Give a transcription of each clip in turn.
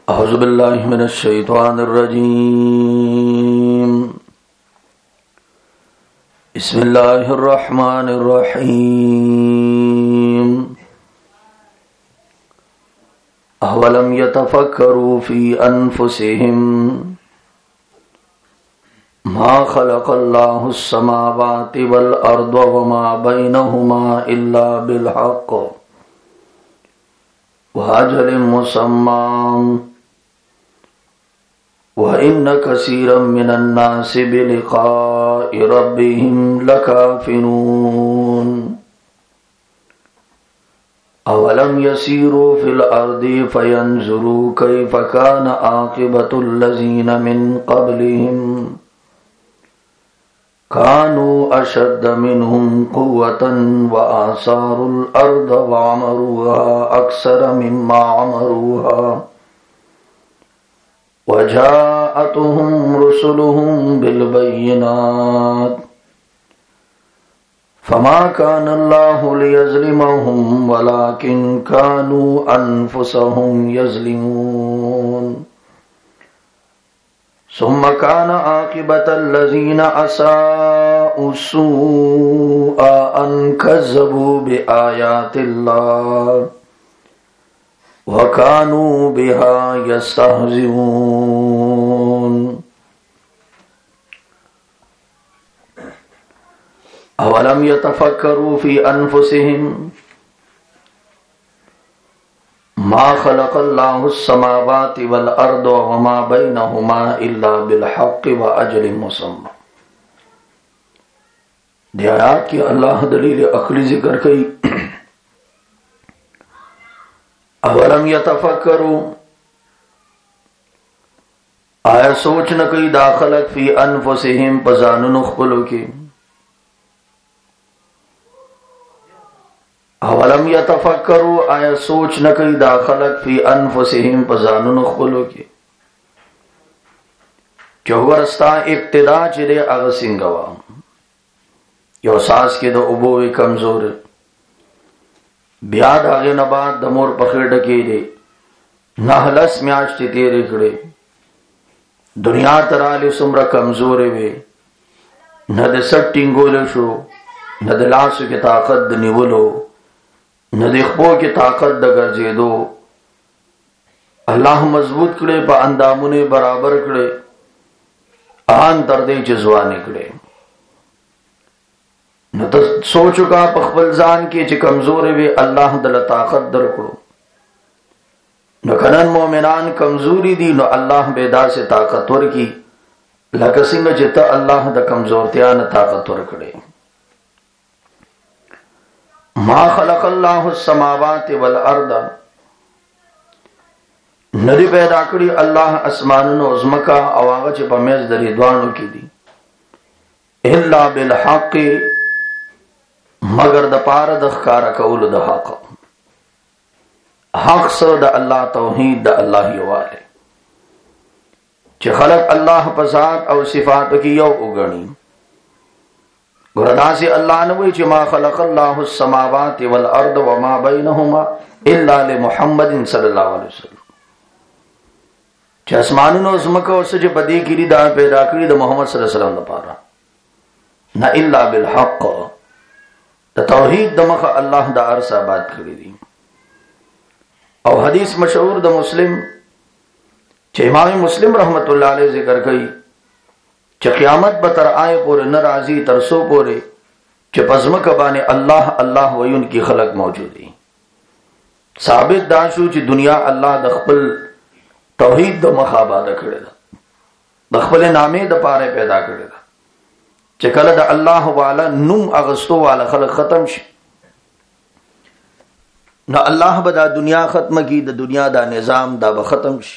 अऊज़ु बिल्लाहि मिनश शैतानिर रजीम। बिस्मिल्लाहिर रहमानिर रहीम। अवलम यतफक्करू फी अनफुसिहिम मा खलक़ल्लाहुस समावाति वल अर्द वमा बैनहुमा इल्ला बिल हक़् व अजलिम मुसम्मा व इन्न कसीरम मिनन नासि बिलिक़ाइ रब्बिहिम लकाफ़िरून। अवलम यसीरू फिल अर्दि फयंजुरू कैफ़ कान आक़िबतुल लज़ीना मिन क़ब्लिहिम कानू अशद्द मिनहुम क़ुव्वतन व आसारुल अर्द व अमरूहा अक्सर मिम्मा अमरूहा व जाअतुहुम रुसुलुहुम बिल बय्यिनात फमा कान अल्लाहु लियज़लिमहुम वलाकिन कानू अनफुसहुम यज़लिमून। सुम्मा कान आक़िबतल लज़ीना असाउ सूअ अन कज़्ज़बू बिआयातिल्लाह व कानू बिहा यस्तहज़िऊन। अवलम यतफक्करू फी अनफुसिहिम मा खलक़ल्लाहुस समावाति वल अर्द वमा बैनहुमा इल्ला बिल हक़्क़ि व अजलिम मुसम्मा। आयत की अल्लाह दलील अक़ली ज़िक्र कई। अवलम यतफक्करू आया सोच न कई दाखलक फी अनफुसिहिम पजानुन ख़ुलु की। अवलम यतफक्करू आया सोच न कई दाखलक फी अनफुसिहिम पजानुन ख़ुलु की। चौवरस्ता इब्तिदा चिरे अगसिंगवा यो सास के दो उबोवे कमजोर ब्याद आगे नबाद दमोर पखेड़ डकेरे नहलस म्याश्ति तेरे खड़े दुनिया तराले सुमरा कमजोर वे न दे सट टिंगोले शो न दे लासु की ताकत द निवलो न दे खपो की ताकत द गर्जे दो। अल्लाह मजबूत कड़े पा अंदामुने बराबर कड़े आन तरदे जज्वाने कड़े न तो सोचुका पखबल जान के च कमजोर वे अल्लाह दल ताकत दर कड़ो न कनन मोमिनान कमजोरी दी न अल्लाह बेदा से ताकतवर की लकसिंग जिता अल्लाह द कमजोर त्यान ताकतवर कड़े। मा खलक़ल्लाहुस समावाति वल अर्द नदी पैदा करी अल्लाह अस्मानुन उज़मका अवागच पमेज दरी द्वाणु की दी इल्ला बिल हक़्क़ि मगर द पार द ख़कार कौल द हक़ हक़ स द अल्लाह तौहीद द अल्लाह वाले च खलक अल्लाह पसात और सिफात की यौ उगणी गुरदा से अल्लाह ने वही मा खलक़ल्लाहुस समावाति वल अर्द वमा बैनहुमा इल्ला लि मुहम्मदिन सल्लल्लाहु अलैहि वसल्लम च आसमानुन और ज़मका और सज बदी गिरी दा पैदा करी द मोहम्मद सल्लल्लाहु अलैहि वसल्लम द पारा न इल्ला बिल हक़ द तौहीद द मख अल्लाह द अरसा बात करी दी। और हदीस मशहूर द मुस्लिम च इमाम मुस्लिम रहमतुल्लाह अलैहि जिक्र कई च क़यामत बतर आए पोरे न राजी तरसो पोरे च पज़म कबाने अल्लाह अल्लाह वयुन की खलक मौजूदी साबित दाशु च दुनिया अल्लाह द खपल तौहीद द मखाबाद करेगा द खपल नामे द पारे पैदा करेगा च कल द अल्लाह वाला नुम अगस्तो वाला खलक खत्म श न अल्लाह बदा दुनिया खत्म की द दुनिया दा निजाम दा बखत्म श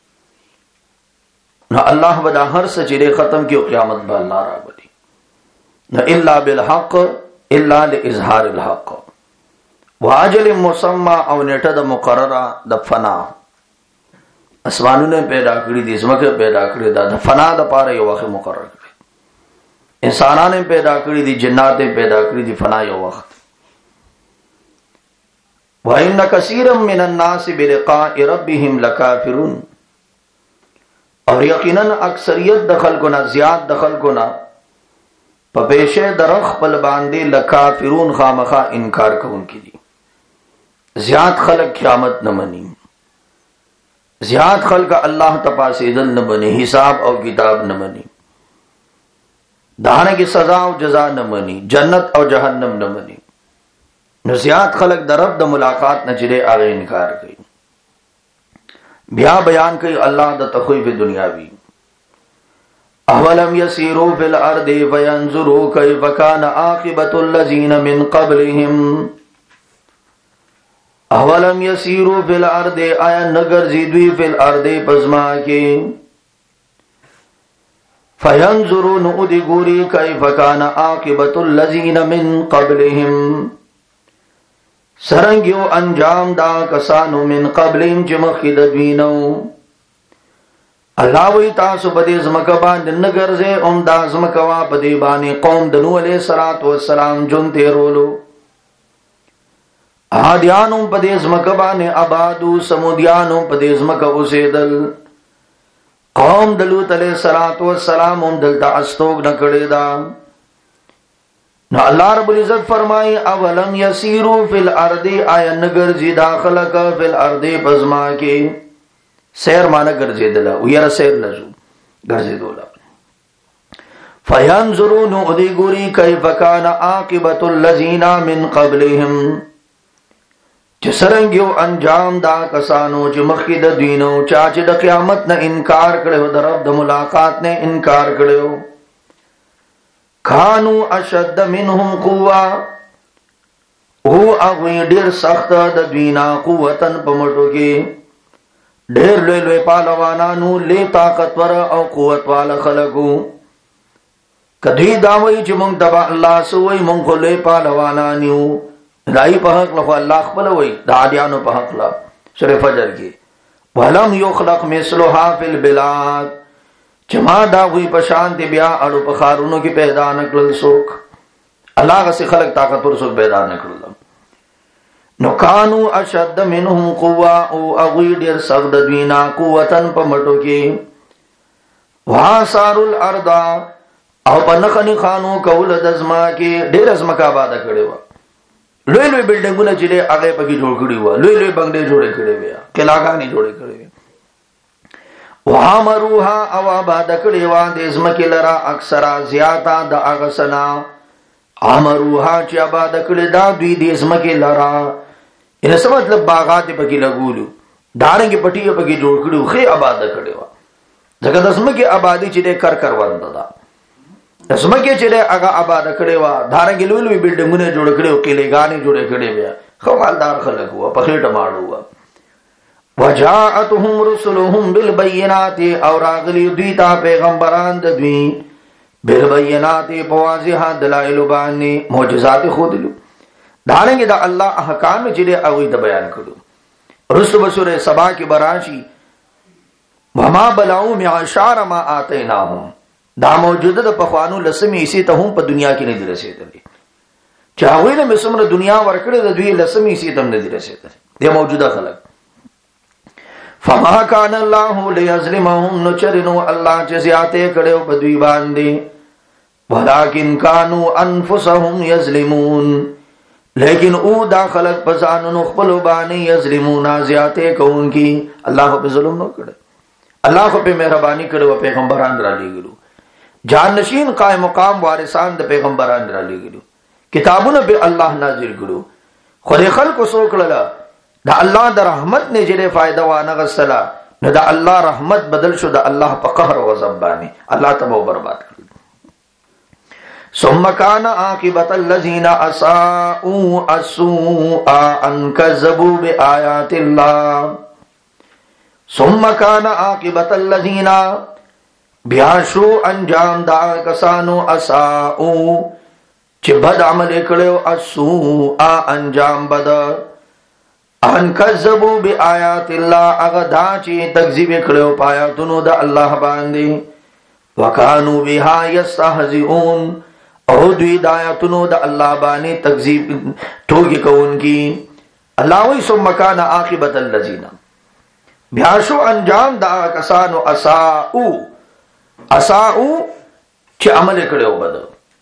न अल्लाह बदा हर सचिरे खत्म की क़यामत बा अल्लाह राबदी न इल्ला बिल हक़ इल्ला लि इज़हारिल हक़ व अजलिम मुसम्मा और नेटा द मुक़र्ररा द फना आसमानों ने पैदा करी दी ज़मके पैदा करी दा द फना द पारे यो वक़्त मुक़र्रर करी इंसाना ने पैदा करी दी जिन्नाते पैदा करी दी फना यो वक़्त व इन्न कसीरम मिनन नासि बिलिक़ाइ रब्बिहिम लकाफ़िरून اور یقینا اکثریت د خلقنا زیات د خلقنا په پیشه درخ پل باندې لکافرون خامخا انکار کوونکي دي. زیات خلق قیامت نه مني، زیات خلق الله تپاسیدل نه مني، حساب او کتاب نه مني، دانه کی سزا او جزا نه مني، جنت او جهنم نه مني. نو زیات خلق د رب د ملاقات نه چره هغه انکار کوي. بیا بیان کوي الله د تخویف دنیاوی. اولم یسیروا فی الارض فینظروا کیف کان عاقبۃ الذین من قبلهم. اولم یسیروا فی الارض، آیا نگر زیدوی فی الارض پزما کے، فینظروا نؤدی گوری کیف کان عاقبۃ الذین من قبلهم، سرنگیو انجام دا کسانو من قبلهم چې مخکې د دوی نو. الله وی تاسو په دې ځمکه باندې نه ګرځئ، هم دا ځمکه وا په دې باندې قوم د نوح علیه السلام جون تیرولو. عادیانو په دې ځمکه باندې آبادو، سمودیانو په دې ځمکه اوسېدل. قوم د لوط علیه السلام هم دلته استوګ نه کړې ده. نو الله رب العزت فرمائی اولم یسیرو فی الارض، آیا نگر زی داخل کا فی الارض پزما کے. سیر مانا گرزی دلا ویر سیر لزو گرزی دولا. فینظرون ادی گوری کیف کان عاقبۃ الذین من قبلهم، چسرنگیو انجام دا کسانو چې مخکې د دینو چا چې د قیامت نه انکار کړو، د رب د ملاقات نه انکار کړو. کانو اشد منهم قوه، او اغوی ډیر سخت د دوینا قوتن په مټو کې، ډیر لوی لوی پهلوانانو، لوی طاقتور او قوت والا خلقو. کدی داوی چې مونږ تبع الله سوی مونږ خو لوی پهلوانان یو، دای په حق له الله خپل وای، د عادیانو په حق له سورہ فجر کې ولم یخلق مثلها فی البلاد، چې ما دا وی پشان دی بیا اړو په خارونو کې پیدا نکړل څوک. الله غسی خلق طاقتور څوک پیدا نکړل. نو کانو اشد منهم قوه، او اغوی ډیر سخت د دوینا قوتن په مټو کې. واسار الارض، او په نخنی خانو کول د ازما کې ډیر ازمکا آباد کړي و. لوی لوی بلډینګونه چې هغه پکې جوړ کړي و، لوی لوی بنگلې جوړې کړي و، کلاګانې جوړې کړي و. وعمروها، او آباد کړي و د ازمکې لرا اکثرا زیاتا د اغسنا. عمروها چې آباد کړي دا دوی د ازمکې لرا، ان څه مطلب باغات پکې لګولو، دارنګ پټي پکې جوړ کړو، خې آباد کړي و. ځکه د ازمکې آبادی چې کر کر ورنده ده، د ازمکې چې هغه آباد کړي و، دارنګ لوی لوی بلډینګونه جوړ کړي او کلیګانې جوړې کړي و، خو مالدار خلک و، په خېټه ماړو و. وجاءتهم رسلهم بالبينات، اور راغلی دوی ته پیغمبران د دوی بالبينات په واضح دلایل باندې معجزات خودلو. دارنګ د الله احکام چې هغه ته بیان کړو. رسل سورہ سبا کې براشي وما بلاو معشار ما آتیناهم، دا موجوده د پخوانو لسمی اسی ته هم په دنیا کې نه دی رسیدلی. چې هغه له مسمره دنیا ورکړه د دوی لسمی اسی ته نه دی رسیدلی، د موجوده خلک. فما کان الله لیظلمهم، نو چرنو الله چې زیاته کړو په دوی باندې، ولکن کانوا انفسهم یظلمون، لیکن او دا خلق په ځانونو خپل باندې یظلمون، زیاته کوونکی. الله په ظلم نه کړ، الله په مهرباني کړو، پیغمبران را لېږلو، جان نشین قائم مقام وارثان د پیغمبران را لېږلو، کتابونه به الله نازل کړو. خو د خلکو سو کړل دا الله د رحمت نه جره فائدہ وانه غسلا، نو دا الله رحمت بدل شو د الله په قهر او غضب باندې، الله تبو برباد کړ. ثم كان عاقبة الذين اساءوا السوء ان كذبوا بآيات الله. ثم كان عاقبة الذين، بیا شو انجام دا کسانو اساءوا چې بد عمل کړو، السوء انجام بد، ان کذبوا بآیات الله، هغه دا چې تکذیب کړو پایاتونو د الله باندې. وکانو بها یستهزئون، او دوی د آیاتونو د الله باندې تکذیب ټوکی کوونکی. الله وی ثم کان عاقبۃ الذین، بیا شو انجام دا کسانو اساؤ چې عمل کړو بد،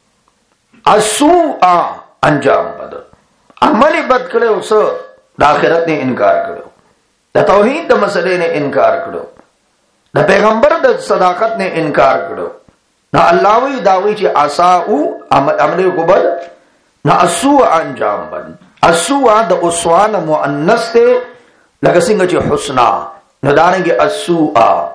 اسوء انجام بد، عمل بد کړو سو د آخرت نه انکار کړو، د توحید د مسلې نه انکار کړو، د پیغمبر د صداقت نه انکار کړو. نہ اللہ وی داوی چې اساؤ عمل کو بد، نہ اسوء انجام بد. اسوء د اسوان مؤنث ته لکه څنګه چې حسنا نو دانګي اسوء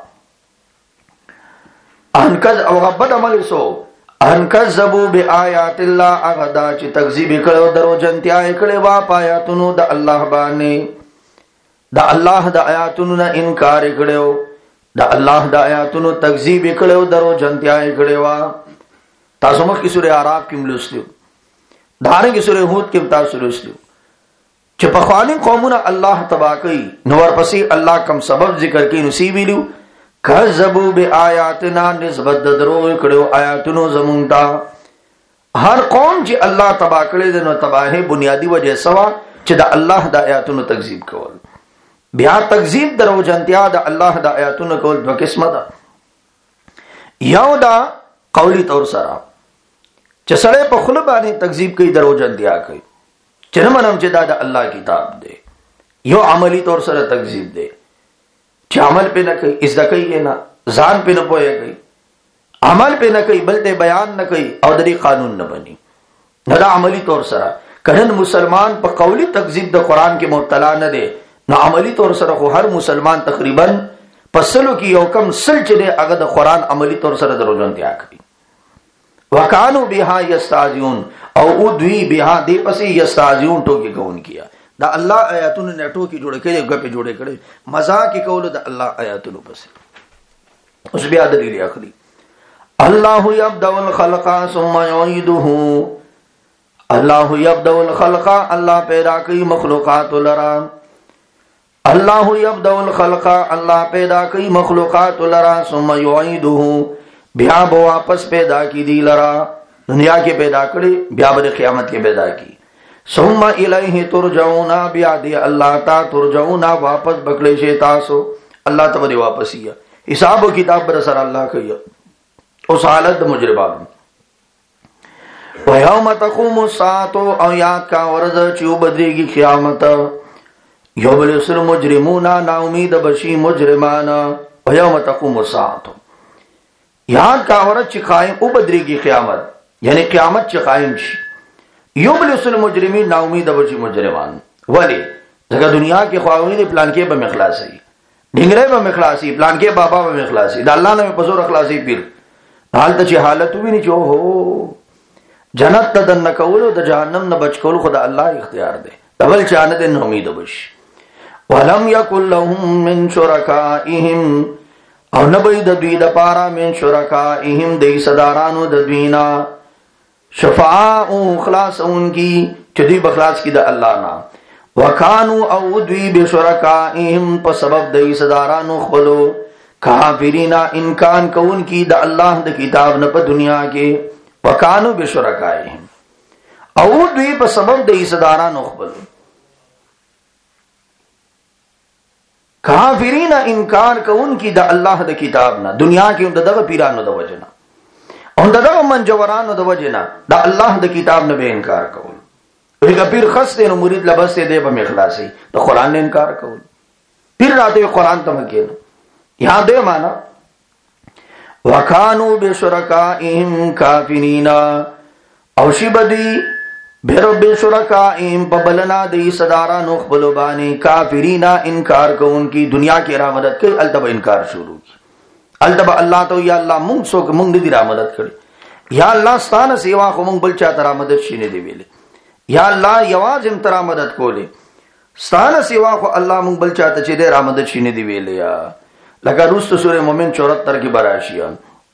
انکذ او غبد عمل سو انکذبوا بیاات الله اغدا چې تکذیب کړو درو جنتیا کړي وا پایاتونو د الله باندې، د الله د آیاتونو نه انکار کړو، د الله د آیاتونو تکذیب کړو درو جنتیا کړي وا. تاسو مخکې سورې اعراف کې ملوستو، دارنګه سورې هود کې تاسو لوستو چې په خواني قومونه الله تبا کوي، نو ورپسې الله کم سبب ذکر کوي. نو سی ویلو کذبوا بیااتنا، نسبت درو کړو آیاتونو زمونږ ته. هر قوم چې الله تبا کړي د نو تباہی بنیادی وجه سوا چې د الله د آیاتونو تکذیب کول. بیا تکذیب درو جنتیا د الله د آیاتونو کول دو قسمه ده. یو دا قولی طور سره چې سړی په خله باندې تکذیب کوي، درو جنتیا کوي چې نه منم چې دا د الله کتاب دی. یو عملی طور سره تکذیب دی چې عمل پہ نہ کوي، ازدا کوي نه، ځان پہ نه پوهیږي، عمل پہ نه کوي، بلته بیان نه کوي او د قانون نه بني. نه دا عملی طور سره کله مسلمان په قولی تکذیب د قران کې مبتلا نه دی، نو عملی طور سره خو هر مسلمان تقریبا پسلو کې یو کم سل چې دی هغه د قران عملی طور سره درو جنتیا کوي. وکانو بها یستهزئون، او دوی بها دې پسې یستهزئون ټوکی کوون کیا. دا الله آیاتونو نه ټوکی جوړ کړي، غپې جوړې کړي، مزاق کول د الله آیاتونو پسې. اوس بیا دلیل اخلي. الله یبدأ الخلق ثم یعیده، الله یبدأ الخلق، الله پیدا کوي مخلوقات لرا. الله یبدأ الخلق، الله پیدا کوي مخلوقات لرا، ثم یعیده، بیا به واپس پیدا کی دی لرا. دنیا کې پیدا کړي، بیا به قیامت کې پیدا کی. ثم الیہ ترجعون، بیا دی الله تا ترجعون، واپس بکړي شي تاسو الله ته دی واپس یې حساب او کتاب پر سره الله کوي. اوس حالت مجرمانو و یوم تقوم الساعه، او یاد کا ورځ چې وبدريږي قیامت. یوبلس المجرمون، نا امید بشي مجرمان. و یوم تقوم الساعه، یاد کا ورځ چې قائم وبدريږي قیامت، یعنی قیامت چې قائم شي. یوبلس المجرمین، نا امید بشي مجرمان. ولی ځکه دنیا کې خواوی دي پلان کې به مخلاصي، ډنګره به مخلاصي، پلان کې بابا به مخلاصي، د الله نه په زور اخلاصي پیر. حالت چې حالت ویني چې هو جنت ته دن کولو د جهنم نه بچ کول خدای الله اختیار دی. دبل چانه دې امید وبشي. ولم یکن لهم من شرکائهم، او نبی د دوی د پارا من شرکائهم، د صدارانو د دوینا، شفاء خلاص انکی چې دوی بخلاص کی د الله نه. وکانو، او دوی بشرکائهم، په سبب د صدارانو خپلو، کافرینا انکان کون کی د الله د کتاب نه په دنیا کې. وکانو بشرکائهم، او دوی په سبب د صدارانو خپلو، کافرینا انکار کون کی د الله د کتاب نه دنیا کې دغه پیرانو د وجنه او دغه منجورانو د وجنه د الله د کتاب نه به انکار کول. ویګه پیر خسته نو مرید لبسته دی به اخلاصي، د قران نه انکار کول. پیر راته قران ته مکینو یاد دی معنا. وکانو بشرکائهم کافرین، او شی بدی بیرب شرکائهم، پبلنا دی صدارانو خپل باندې، کافرین انکار کوون کی. دنیا کې را مدد کوي، التبا انکار شروع کی. التبا الله ته یا الله مونږ څوک مونږ دې را مدد کړي، یا الله ستانه سیوا خو مونږ بل چا تر مدد شینه دی ویلې، یا الله یوازم تر مدد کولې، ستانه سیوا خو الله مونږ بل چا ته چې دې را مدد شینه دی ویلې. یا لکه روست سورہ مومن 74 کی براشیا.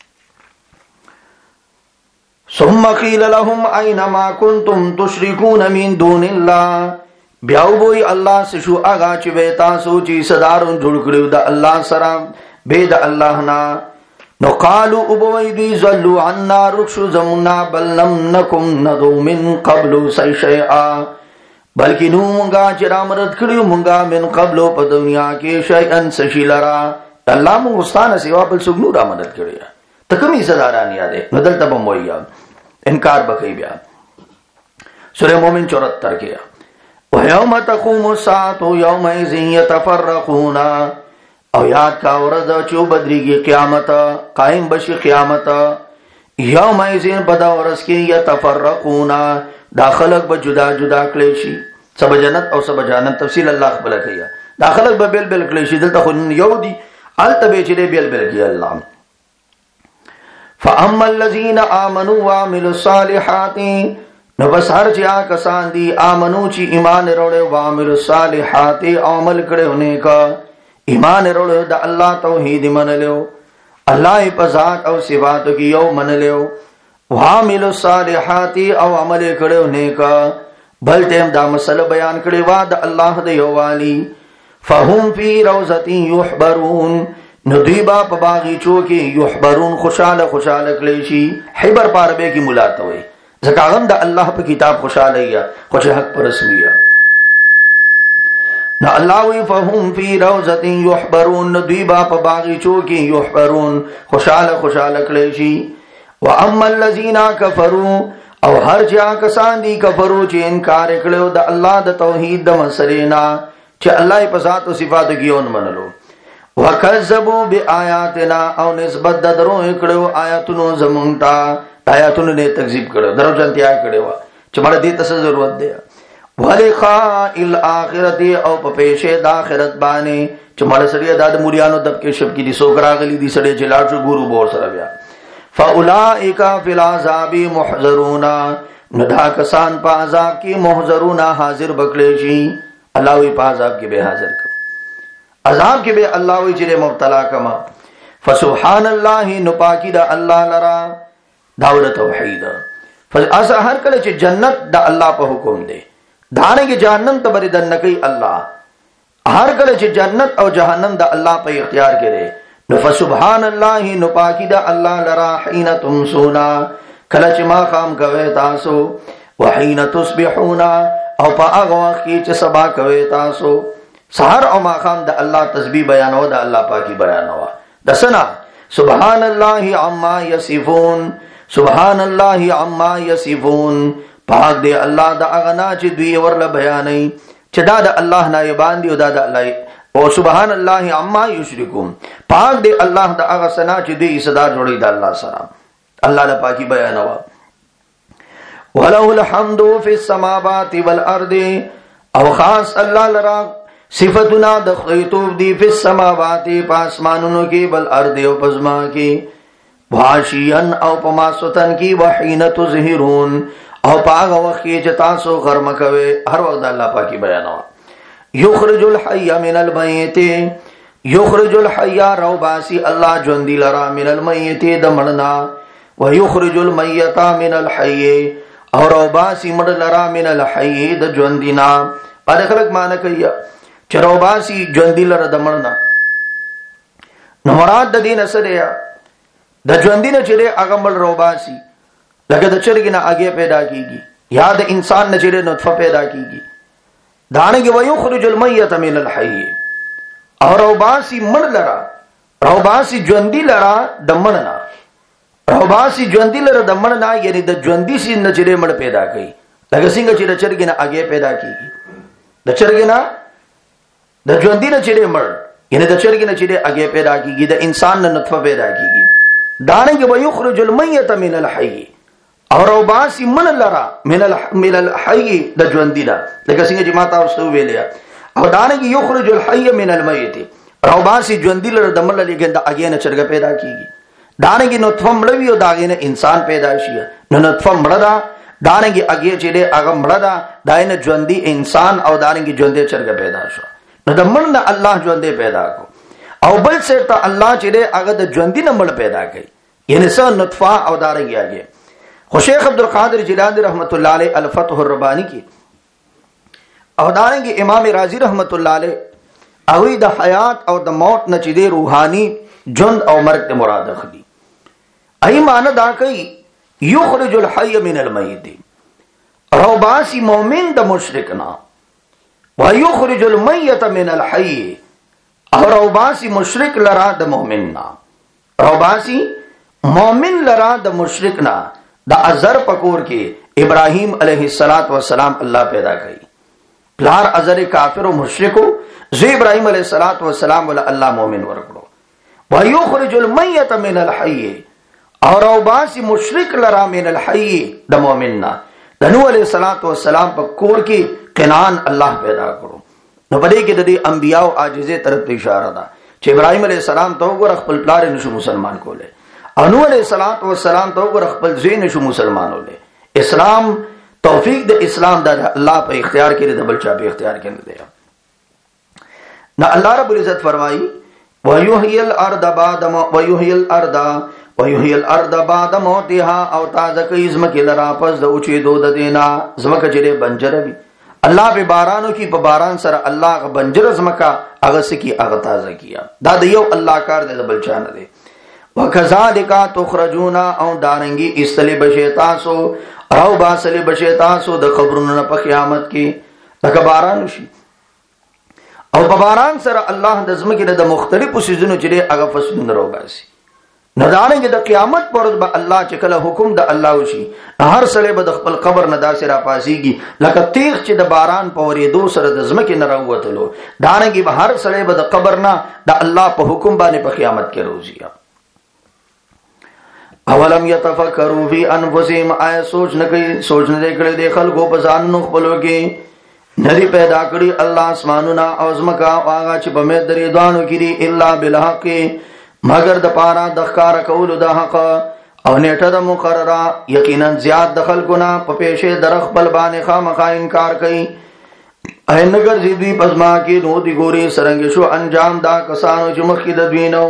ثم قیل لهم اینما کنتم تشرکون من دون الله، بیاو بوئی اللہ سے شو آگا چی بیتا سوچی صدارون جھڑ کریو دا اللہ سرام بید اللہ نا. نو قالو ابوئی دی ظلو عنا، رکشو زمنا بل لم نکم ندو من قبل سی شیعا، بلکې نو مونږه چې را مدد کړیو مونږه من قبل په دنیا کې شیئن سشیلرا الله مونږ ستانه سیوا بل څوک نو را مدد کړی ته کومې صداران یادې نو دلته به مویا انکار بکې بیا سورہ مومن 74 کې وَيَوْمَ تَقُومُ السَّاعَةُ يَوْمَئِذٍ يَتَفَرَّقُونَ او یاد کا ورځ چې بدريږي قیامت قائم بشي قیامت یومئذ بدا ورځ کې يتفرقون داخلك به جدا جدا کړي شي سب جنت او سب جهنم تفصیل الله خپل کوي داخلك به بل بل کړي شي دلته خو یو دي التبه چې بل بل کوي الله فَأَمَّا الَّذِينَ آمَنُوا وَعَمِلُوا الصَّالِحَاتِ نو بس هر چا کسان دي آمنو چې ایمان وروړي وعملوا الصالحات عمل کړي نیکا ایمان وروړي د الله توحید منلو الله په ذات او صفات کې یو منلو وعملوا الصالحات او عمل کړي نیکا بل ټیم دا مسله بیان کړي وا د الله د یووالي فهم فی روضه یحبرون ندیبا په باغچو کې یحبرون خوشاله خوشاله کړي شي حبر پاربه کې ملاتوي زکاغم دا اللہ پہ کتاب خوشحالی یا خوش حق پر رسمیہ نا اللہ وی فہم فی روزت یحبرون ندویبا پا باغی چوکی یحبرون خوشحال خوشحال کلیشی وَأَمَّا الَّذِينَ كَفَرُوا او ہر جا کسان دی کفرو چی انکار کلیو دا اللہ دا توحید دا مسرینا چی اللہ پا ذات و صفات کیون منلو وَكَذَّبُوا بِآیاتنا او نسبت دا درو اکڑو آیاتنو زمونتا آیاتونو نے تکذیب کړو درو جنتیا کړو چې مړه دې تاسو ضرورت دی ولقاء الاخرته او په پېښه د آخرت باندې چې مړه سړي د مولانو دب کې شپ کې دي سوګرا غلي دي سړي چې لاړ شو ګورو بور سره بیا فاولائک فی العذاب محضرون ندا کسان په عذاب کې محضرون حاضر بکړي شي الله وی په عذاب کې به حاضر کړ عذاب کې به الله وی چې مبتلا کما فسبحان الله نپاکی دا الله لرا داور توحید فاس هر کله چې جنت د الله په حکم دی دانه کې جهنم ته بری دن کوي الله هر کله چې جنت او جهنم د الله په اختیار کې دی نو فسبحان الله نو پاکی د الله لرا حين تمسونا کله چې ما خام کوي تاسو وحين تصبحون او په هغه وخت کې چې سبا کوي تاسو سحر او ما خام د الله تسبیح بیانو د الله پاکي بیانو دسنا سبحان الله عما يصفون سبحان الله عما يصفون پاک دے اللہ دا اغنا چې دوی ورله بیانې چې دا د الله نایبان دی او دا د الله او سبحان الله عما یشرکون پاک دے الله دا اغه سنا چې دوی صدا جوړي د الله سره الله د پاکي بیانوا ولو الحمد فی السماوات والارض او خاص الله لرا صفاتنا د خیتوب دی فی السماوات پاسمانونو کې بل ارض او پزما کې واشیان او پماسوتن کی وحین تظهرون او پاغ وخی چې تاسو غرم کوي هر وخت الله پاکي بیانوا یخرج الحی من المیت یخرج الحی روباسی الله ژوندۍ لرا من المیت دمړنا ويخرج المیت من الحی او روباسی مړ لرا من الحی د ژوندینا په خلک معنی کوي چې روباسی ژوندۍ لرا دمړنا نو مراد د دین سره د ژوندینه چې هغه مل روباسي لکه د چرګ نه اگې پیدا کیږي یا د انسان نه چې نطفه پیدا کیږي دانه کې ويخرج المیت من الحی او روباسي مړ لرا روباسي ژوندۍ لرا د مړنا روباسي ژوندۍ لرا د مړنا یعنی د ژوندۍ سي نه چې مړ پیدا کوي لکه څنګه چې د چرګ نه اگې پیدا کیږي د چرګ نه د ژوندۍ نه چې مړ یعنی د چرګ نه چې اگې پیدا کیږي د انسان نه نطفه پیدا کیږي دانه کې ويخرج المیت من الحی او روباسی من لرا من الحی د ژوندینا لکه څنګه چې ماته اوسو ویلیا او دانه کې یخرج الحی من المیت روباسی ژوندی لره د مل لګند اگې نه چرګ پیدا کیږي دانه کې نطفه مړوي او داغې نه انسان پیدا شي نو نطفه مړدا دانه کې اگې چې هغه مړدا داینه ژوندۍ انسان او دانه کې ژوندۍ چرګ پیدا شو نو د مړ نه الله ژوندۍ پیدا کو او بل څه ته الله چې هغه د ژوندۍ نه مړ پیدا کړي یعنی څو نطفه او دانه کې اگې خو شیخ عبدالقادر جیلانی رحمت اللہ علیہ الفتح الربانی کی او دارنگی امام رازی رحمت اللہ علیہ اوی دا حیات او دا موت نچدے روحانی جند او مرگ دے مراد اخلی ای معنی دا کئی یخرج الحی من المیت روباسی مومن دا مشرکنا ويخرج المیت من الحی، اور اوباسی مشرک لرا د مومننا، اوباسی مومن لرا د مشرکنا. دا ازر پکور کې ابراہیم علیہ السلام اللہ پیدا کئی، پلار ازر کافر و مشرکو، زی ابراہیم علیہ السلام ولا اللہ مومن ورکڑو. وَيُخْرِجُ الْمَيَّتَ مِنَ الْحَيِّ، اور اوباسی مشرک لرا من الحی دا مومننا. نوح علیہ السلام پا کور کی قنان اللہ پیدا کرو. نو پدے کی دے انبیاء و عاجزے طرف تے اشارہ دا چھ ابراہیم علیہ السلام تو گر اخپل پلار نشو مسلمان کو لے، نوح علیہ السلام تو گر اخپل زی نشو مسلمان ہو لے. اسلام توفیق دے اسلام دا اللہ پہ اختیار کے دے بلچہ پہ اختیار کے دے. نہ اللہ رب العزت فرمائی وَيُحْيِي الْأَرْضَ بَعْدَ مَوْتِهَا، او تازہ کئی زمکی لرا پس دا اچھی دو دا دینا. زمکہ چلے بنجر بھی اللہ پہ بارانو کی پا باران سر اللہ بنجر زمکہ اغسکی اغتازہ کیا. دا دیو اللہ کار دے دا بلچہ نہ دے. وَكَذَلِكَ تُخْرَجُونَ، او دارنگی استلی بشیتاسو او باسلی بشیتاسو دا خبرون پا قیامت کی لکا بارانو شی. او پا باران سر اللہ دا زمکی دا مختلف سیزنو چلے اغا فسدون رو باسی. ندارنگی دا قیامت پرد با اللہ چکل حکم دا اللہ شی، ہر سلے با دا خپل قبر ندا سرا پاسی گی لکا تیغ چی دا باران پوری دو سر دا زمکی نروتلو. دارنگی با ہر سلے با دا قبر نا دا اللہ پا حکم بانے پا قیامت کے روزی. اولم یتفکروا فی انفسهم، آیا سوچ ندے کڑے دے خلقو پسان نخبلو کی. ندی پیدا کری اللہ اسمانونا اوزمکا واغا چی پمید دری دوانو کری اللہ بالحق، مگر دا پارا دخکار کولو دا حق او نیٹا دا مقررہ. یقینا زیاد دخل کنا پپیشے درخ بلبان خامخا انکار کئی. این نگر زیدوی پزما کی نو دی گوری سرنگشو انجام دا کسانو چمخ کی ددوینو.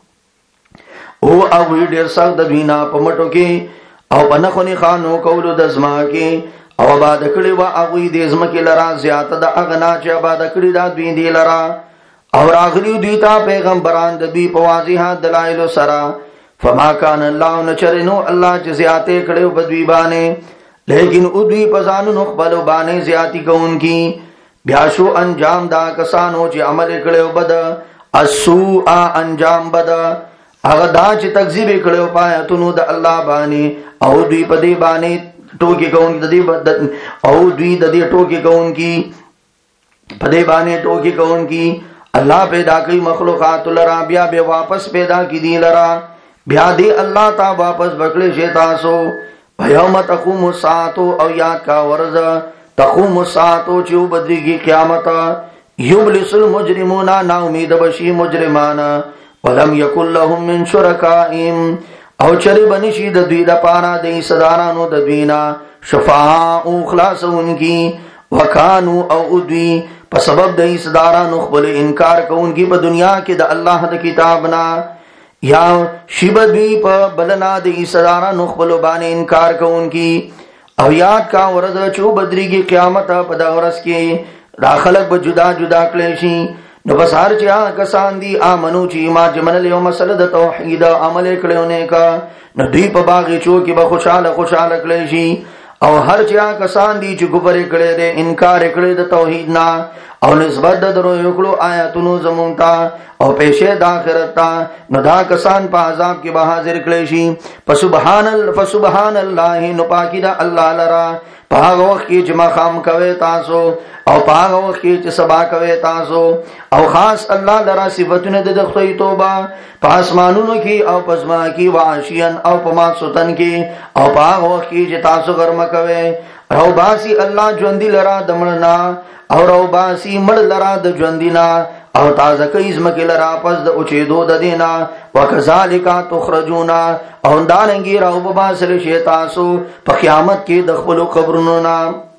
او اوی دیر سخت ددوینا پمٹو کی او پنخونی خانو کولو دزما کی. او آباد کڑی و اغوی دیزمکی لرا زیادت دا اغنا چی آباد کڑی دا دوین دی لرا. اور آخریو دیتا پیغمبران دوی پوازیحات دلائلو سرا. فما کان اللہ نچرنو اللہ چی زیادتے کڑیو بدوی بانے، لیکن ادوی پزانو نخبلو بانے زیادتی کون کی. بیاشو انجام دا کسانو چی عمل کڑیو بد، السوء انجام بد، اغدا چی تکذیب کڑیو پایا تنو دا اللہ بانے. او دوی پدی بانے ٹوکی کون کی او دوی ددی ٹوکی کون کی پدے بانے ٹوکی کون کی. اللہ پیدا کی مخلوقات لرا بیا بے واپس پیدا کی دی لرا بیا دی اللہ تا واپس بکڑے شیطاسو. یوم تقوم الساعتو، او یاد کا ورز تقوم الساعتو چیو بدری کی قیامت. یبلس المجرمون، نا امید بشی مجرمان. ولم یکن لهم من شرکائم، او چری بنشی د دوی د پارا د صدارانو د دوینا شفاعا او خلاص ان کی. وکانو او دوی په سبب د صدارانو خپل انکار کوونکی په دنیا کې د الله د کتابنا، یا شیب دوی په بلنا د صدارانو خپل باندې انکار کوونکی. او یاد کا ورځ چو بدری کی قیامت په دا ورځ کې دا خلق به جدا جدا کړي شي. نو بس هر چا کسان دی آمنو چی ما جمن لیو مسئلہ دا توحید عمل کلیونے کا، نو دی پا باغیچو کی با خوشحال کلی شی. او هر چا کسان دی چی کفر کلی دے انکار کلی دا توحیدنا او نسبت دا درو یکلو آیاتونو زمونتا او پیشے دا آخرت تا، نو دا کسان پا عذاب کی با حاضر کلی شی. فسبحان اللہ، نو پاکی دا اللہ لرا پاگ وقت کی جمع خام کوئے تاسو او پاگ وقت کی چی سبا کوئے تاسو. او خاص اللہ لرا صفتن ددخوی توبہ پاسمانونو کی او پزما کی وعشین او پما ستن کی او پاگ وقت کی چی تاسو غرم کوئے. رو باسی اللہ جوندی لرا دمڑنا او رو باسی مڑ لرا د جوندینا او تازہ کئیزمکی لرا پس دا اچیدو دا دینا. وکذالکا تخرجونا، او دارنگی رو باسل شیطاسو پا قیامت کی دخبلو قبرنونا.